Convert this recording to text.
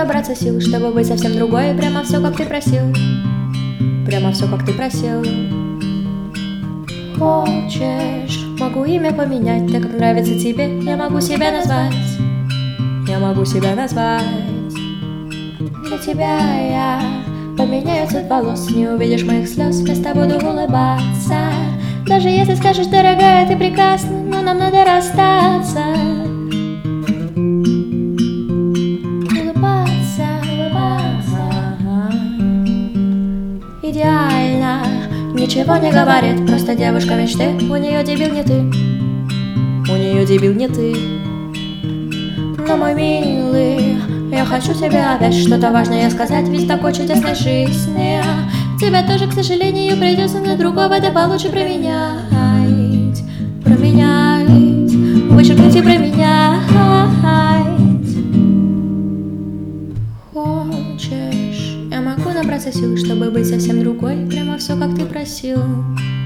набраться сил, чтобы быть совсем другой. Прямо все, как ты просил. Прямо все, как ты просил. Хочешь, могу имя поменять, так как нравится тебе. Я могу себя назвать. Я могу себя назвать. Для тебя я поменяю цвет волос. Не увидишь моих слез, вместо буду улыбаться. Даже если скажешь, дорогая, ты прекрасна, но нам надо расстаться. Улыбаться, улыбаться. Идеально, ничего не говорит, просто девушка мечты. У нее дебил не ты. У нее дебил не ты. Но, мой милый, я хочу тебе опять что-то важное сказать, ведь в такой чудесной жизни тебя тоже, к сожалению, придется на другого, да получше променять. Променять, вычеркнуть и променять. Хочешь, я могу набраться сил, чтобы быть совсем другой. Прямо все, как ты просил.